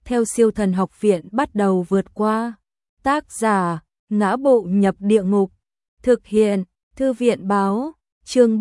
theo Siêu Thần Học Viện bắt đầu vượt qua. Tác giả: Ngã Bộ Nhập Địa Ngục. Thực hiện: Thư viện báo. Chương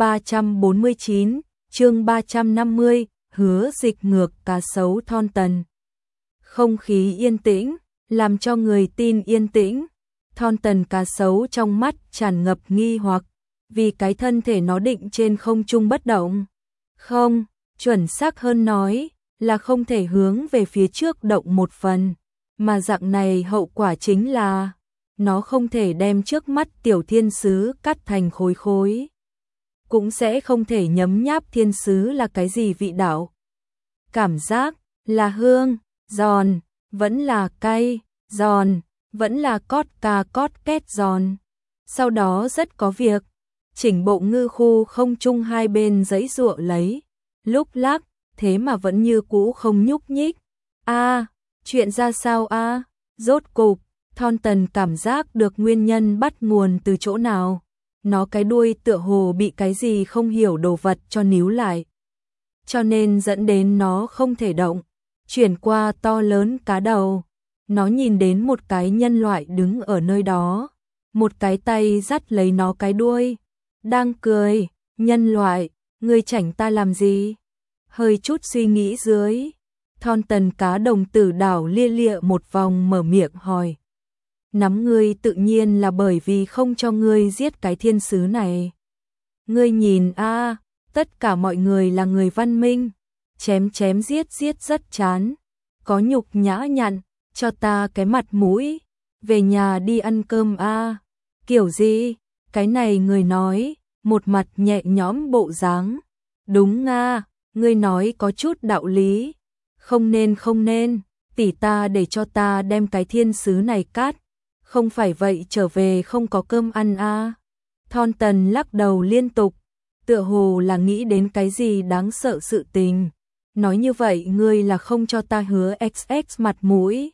349, chương 350, Hứa Dịch ngược cá sấu Thon Tần. Không khí yên tĩnh, làm cho người tin yên tĩnh. Thon Tần cá sấu trong mắt tràn ngập nghi hoặc, vì cái thân thể nó định trên không trung bất động. Không, chuẩn xác hơn nói là không thể hướng về phía trước động một phần, mà dạng này hậu quả chính là nó không thể đem trước mắt tiểu thiên sứ cắt thành khối khối, cũng sẽ không thể nhấm nháp thiên sứ là cái gì vị đạo. Cảm giác là hương, giòn, vẫn là cay, giòn, vẫn là cót ca cót két giòn. Sau đó rất có việc, chỉnh bộ ngư khu không trung hai bên giãy giụa lấy, lúc lắc, thế mà vẫn như cũ không nhúc nhích. Chuyện ra sao a? Rốt cục, Thon Tần cảm giác được nguyên nhân bắt nguồn từ chỗ nào. Nó cái đuôi tựa hồ bị cái gì không hiểu đồ vật cho níu lại, cho nên dẫn đến nó không thể động. Chuyển qua to lớn cá đầu, nó nhìn đến một cái nhân loại đứng ở nơi đó, một cái tay dắt lấy nó cái đuôi, đang cười. Nhân loại, ngươi chảnh ta làm gì? Hơi chút suy nghĩ dưới, Thon Tần cá đồng tử đảo lia lịa một vòng mở miệng hỏi. Nắm ngươi tự nhiên là bởi vì không cho ngươi giết cái thiên sứ này. Ngươi nhìn tất cả mọi người là người văn minh, chém chém giết giết rất chán, có nhục nhã nhặn, cho ta cái mặt mũi, về nhà đi ăn cơm Kiểu gì? Cái này người nói, một mặt nhẹ nhõm bộ dáng. Đúng ngươi nói có chút đạo lý. Không nên, tỷ ta để cho ta đem cái thiên sứ này cắt, không phải vậy trở về không có cơm ăn Thon Tần lắc đầu liên tục, tựa hồ là nghĩ đến cái gì đáng sợ sự tình. Nói như vậy ngươi là không cho ta hứa XX mặt mũi,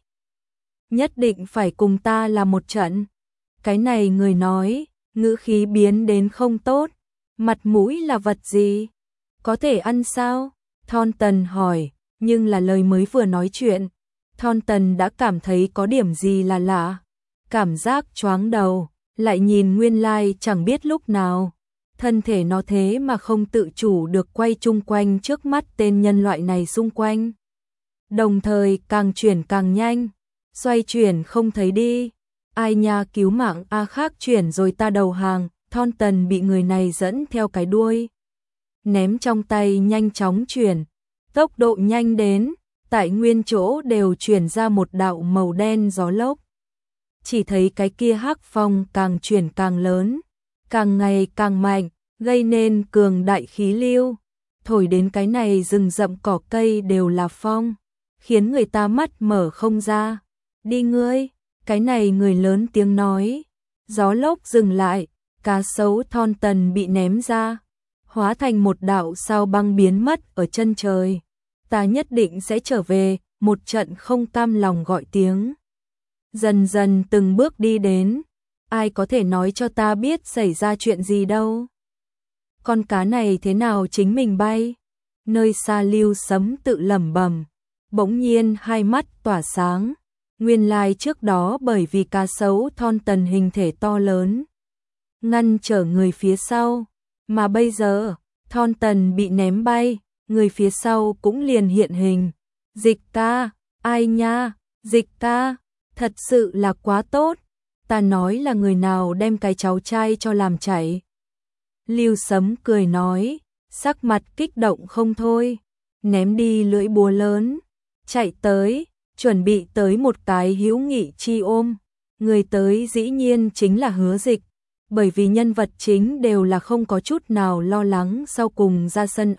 nhất định phải cùng ta là một trận. Cái này người nói, ngữ khí biến đến không tốt. Mặt mũi là vật gì? Có thể ăn sao? Thon Tần hỏi, nhưng là lời mới vừa nói chuyện, Thon Tần đã cảm thấy có điểm gì là lạ. Cảm giác choáng đầu, lại nhìn nguyên lai chẳng biết lúc nào. Thân thể nó thế mà không tự chủ được quay chung quanh trước mắt tên nhân loại này xung quanh. Đồng thời càng chuyển càng nhanh, xoay chuyển không thấy đi. Ai nha, cứu mạng khác chuyển rồi ta đầu hàng. Thon Tần bị người này dẫn theo cái đuôi, ném trong tay nhanh chóng chuyển, tốc độ nhanh đến, tại nguyên chỗ đều chuyển ra một đạo màu đen gió lốc. Chỉ thấy cái kia hắc phong càng chuyển càng lớn, càng ngày càng mạnh, gây nên cường đại khí lưu, thổi đến cái này rừng rậm cỏ cây đều là phong, khiến người ta mắt mở không ra. Đi ngươi, cái này người lớn tiếng nói. Gió lốc dừng lại, cá sấu Thon Tần bị ném ra, hóa thành một đạo sao băng biến mất ở chân trời. Ta nhất định sẽ trở về, một trận không cam lòng gọi tiếng. Dần dần từng bước đi đến, ai có thể nói cho ta biết xảy ra chuyện gì đâu. Con cá này thế nào chính mình bay? Nơi xa Lưu Sấm tự lẩm bẩm, bỗng nhiên hai mắt tỏa sáng. Nguyên lai trước đó bởi vì cá sấu Thon Tần hình thể to lớn, ngăn trở người phía sau, mà bây giờ Thon Tần bị ném bay, người phía sau cũng liền hiện hình. Dịch ca, ai nha, Dịch ca, thật sự là quá tốt. Ta nói là người nào đem cái cháu trai cho làm chảy. Lưu Sấm cười nói, sắc mặt kích động không thôi, ném đi lưỡi búa lớn, chạy tới, chuẩn bị tới một cái hữu nghị chi ôm. Người tới dĩ nhiên chính là Hứa Dịch, bởi vì nhân vật chính đều là không có chút nào lo lắng sau cùng ra sân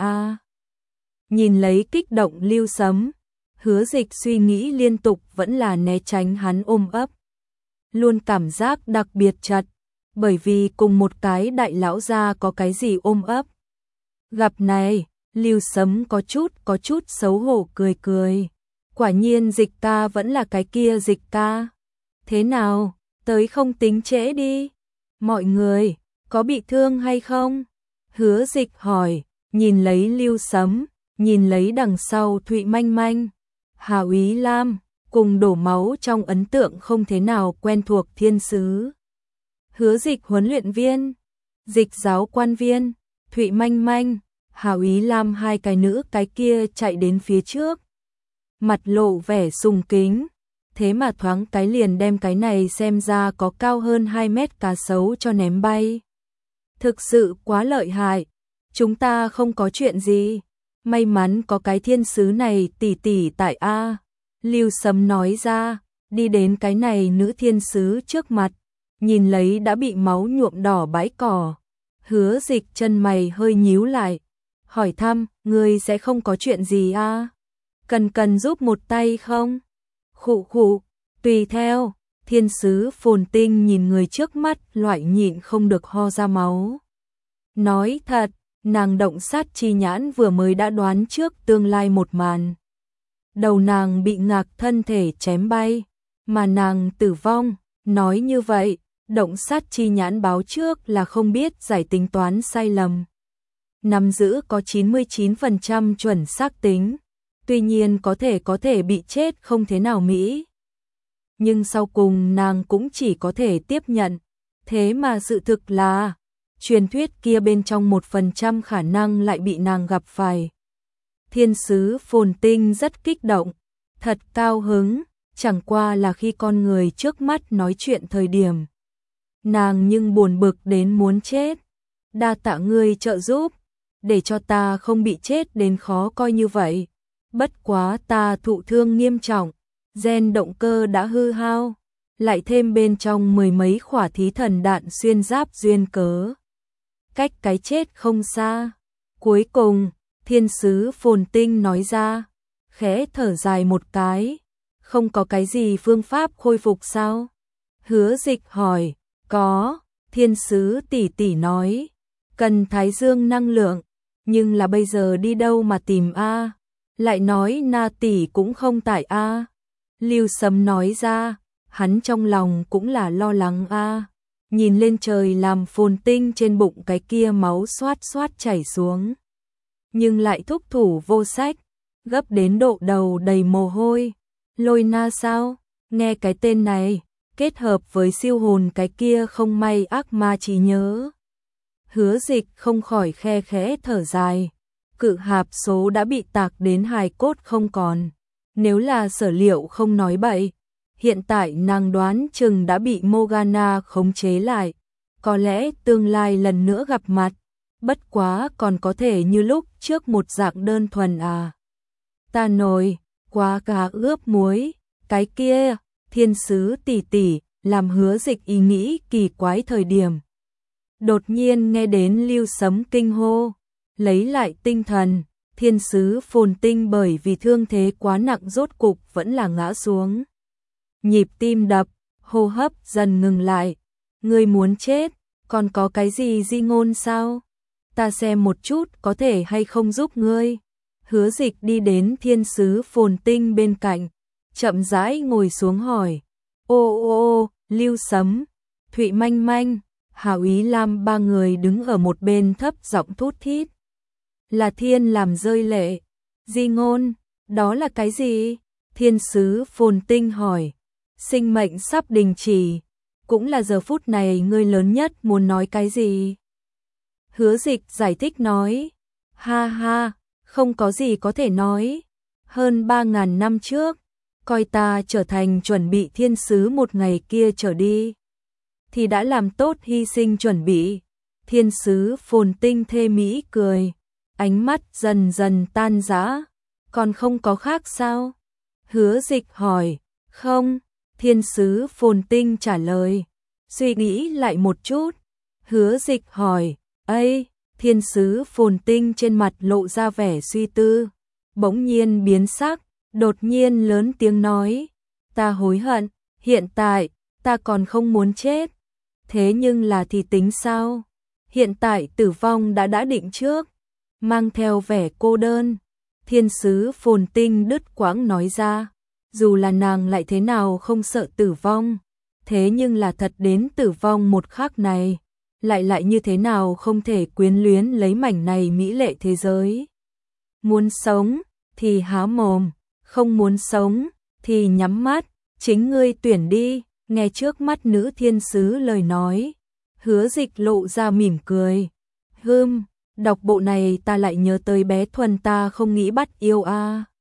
Nhìn lấy kích động Lưu Sấm, Hứa Dịch suy nghĩ liên tục vẫn là né tránh hắn ôm ấp. Luôn cảm giác đặc biệt chật, bởi vì cùng một cái đại lão gia có cái gì ôm ấp. Gặp này, Lưu Sấm có chút xấu hổ cười cười. Quả nhiên Dịch ca vẫn là cái kia Dịch ca. Thế nào, tới không tính trễ đi. Mọi người, có bị thương hay không? Hứa Dịch hỏi, nhìn lấy Lưu Sấm, nhìn lấy đằng sau Thụy Manh Manh. Hào Ý Lam, cùng đổ máu trong ấn tượng không thế nào quen thuộc thiên sứ. Hứa Dịch huấn luyện viên, Dịch giáo quan viên, Thụy Manh Manh, Hào Ý Lam hai cái nữ cái kia chạy đến phía trước. Mặt lộ vẻ sùng kính, thế mà thoáng cái liền đem cái này xem ra có cao hơn 2 mét cá sấu cho ném bay. Thực sự quá lợi hại, chúng ta không có chuyện gì, may mắn có cái thiên sứ này tỷ tỷ tại A. Lưu Sấm nói ra, đi đến cái này nữ thiên sứ trước mặt, nhìn lấy đã bị máu nhuộm đỏ bãi cỏ. Hứa Dịch chân mày hơi nhíu lại, hỏi thăm, ngươi sẽ không có chuyện gì à? Cần giúp một tay không? Khụ khụ, tùy theo. Thiên sứ Phồn Tinh nhìn người trước mắt loại nhịn không được ho ra máu. Nói thật, nàng động sát chi nhãn vừa mới đã đoán trước tương lai một màn. Đầu nàng bị ngạc thân thể chém bay, mà nàng tử vong, nói như vậy, động sát chi nhãn báo trước là không biết giải tính toán sai lầm. Nắm giữ có 99% chuẩn xác tính, tuy nhiên có thể bị chết không thế nào mỹ. Nhưng sau cùng nàng cũng chỉ có thể tiếp nhận, thế mà sự thực là, truyền thuyết kia bên trong 1% khả năng lại bị nàng gặp phải. Thiên sứ Phồn Tinh rất kích động, thật cao hứng, chẳng qua là khi con người trước mắt nói chuyện thời điểm. Nàng nhưng buồn bực đến muốn chết, đa tạ ngươi trợ giúp, để cho ta không bị chết đến khó coi như vậy. Bất quá ta thụ thương nghiêm trọng, gen động cơ đã hư hao, lại thêm bên trong 10 mấy khỏa thí thần đạn xuyên giáp duyên cớ. Cách cái chết không xa. Cuối cùng, thiên sứ Phồn Tinh nói ra, khẽ thở dài một cái, không có cái gì phương pháp khôi phục sao? Hứa Dịch hỏi, có, thiên sứ tỷ tỷ nói, cần thái dương năng lượng, nhưng là bây giờ đi đâu mà tìm a? Lại nói Na tỷ cũng không tại a. Lưu Sấm nói ra, hắn trong lòng cũng là lo lắng a. Nhìn lên trời làm Phồn Tinh trên bụng cái kia máu xoát xoát chảy xuống. Nhưng lại thúc thủ vô sách, gấp đến độ đầu đầy mồ hôi. Lôi Na sao? Nghe cái tên này, kết hợp với siêu hồn cái kia không may ác ma trí nhớ. Hứa Dịch không khỏi khe khẽ thở dài. Cự hạp số đã bị tạc đến hài cốt không còn. Nếu là Sở Liệu không nói bậy, hiện tại nàng đoán chừng đã bị Morgana khống chế lại. Có lẽ tương lai lần nữa gặp mặt, bất quá còn có thể như lúc trước một dạng đơn thuần à. Ta nồi, quá cá ướp muối, cái kia, thiên sứ tỷ tỷ, làm Hứa Dịch ý nghĩ kỳ quái thời điểm. Đột nhiên nghe đến Lưu Sấm kinh hô, lấy lại tinh thần, thiên sứ Phồn Tinh bởi vì thương thế quá nặng rốt cục vẫn là ngã xuống. Nhịp tim đập, hô hấp dần ngừng lại. Ngươi muốn chết, còn có cái gì di ngôn sao? Ta xem một chút có thể hay không giúp ngươi. Hứa Dịch đi đến thiên sứ Phồn Tinh bên cạnh, chậm rãi ngồi xuống hỏi. Ô, Lưu Sấm, Thụy Manh Manh, Hào Ý Lam ba người đứng ở một bên thấp giọng thút thít. Là thiên làm rơi lệ. Di ngôn, đó là cái gì? Thiên sứ Phồn Tinh hỏi. Sinh mệnh sắp đình chỉ, cũng là giờ phút này ngươi lớn nhất muốn nói cái gì? Hứa Dịch giải thích nói. Ha ha, không có gì có thể nói. Hơn 3.000 năm trước, coi ta trở thành chuẩn bị thiên sứ một ngày kia trở đi, thì đã làm tốt hy sinh chuẩn bị. Thiên sứ Phồn Tinh thê mỹ cười, ánh mắt dần dần tan rã. Còn không có khác sao? Hứa Dịch hỏi. Không, thiên sứ Phồn Tinh trả lời. Suy nghĩ lại một chút. Hứa Dịch hỏi. Ây, thiên sứ Phồn Tinh trên mặt lộ ra vẻ suy tư, bỗng nhiên biến sắc, đột nhiên lớn tiếng nói. Ta hối hận, hiện tại, ta còn không muốn chết. Thế nhưng là thì tính sao? Hiện tại tử vong đã định trước. Mang theo vẻ cô đơn, thiên sứ Phồn Tinh đứt quãng nói ra. Dù là nàng lại thế nào không sợ tử vong, thế nhưng là thật đến tử vong một khắc này, lại như thế nào không thể quyến luyến lấy mảnh này mỹ lệ thế giới. Muốn sống thì há mồm, không muốn sống thì nhắm mắt, chính ngươi tuyển đi. Nghe trước mắt nữ thiên sứ lời nói, Hứa Dịch lộ ra mỉm cười. Đọc bộ này ta lại nhớ tới bé Thuần, ta không nghĩ bắt yêu a.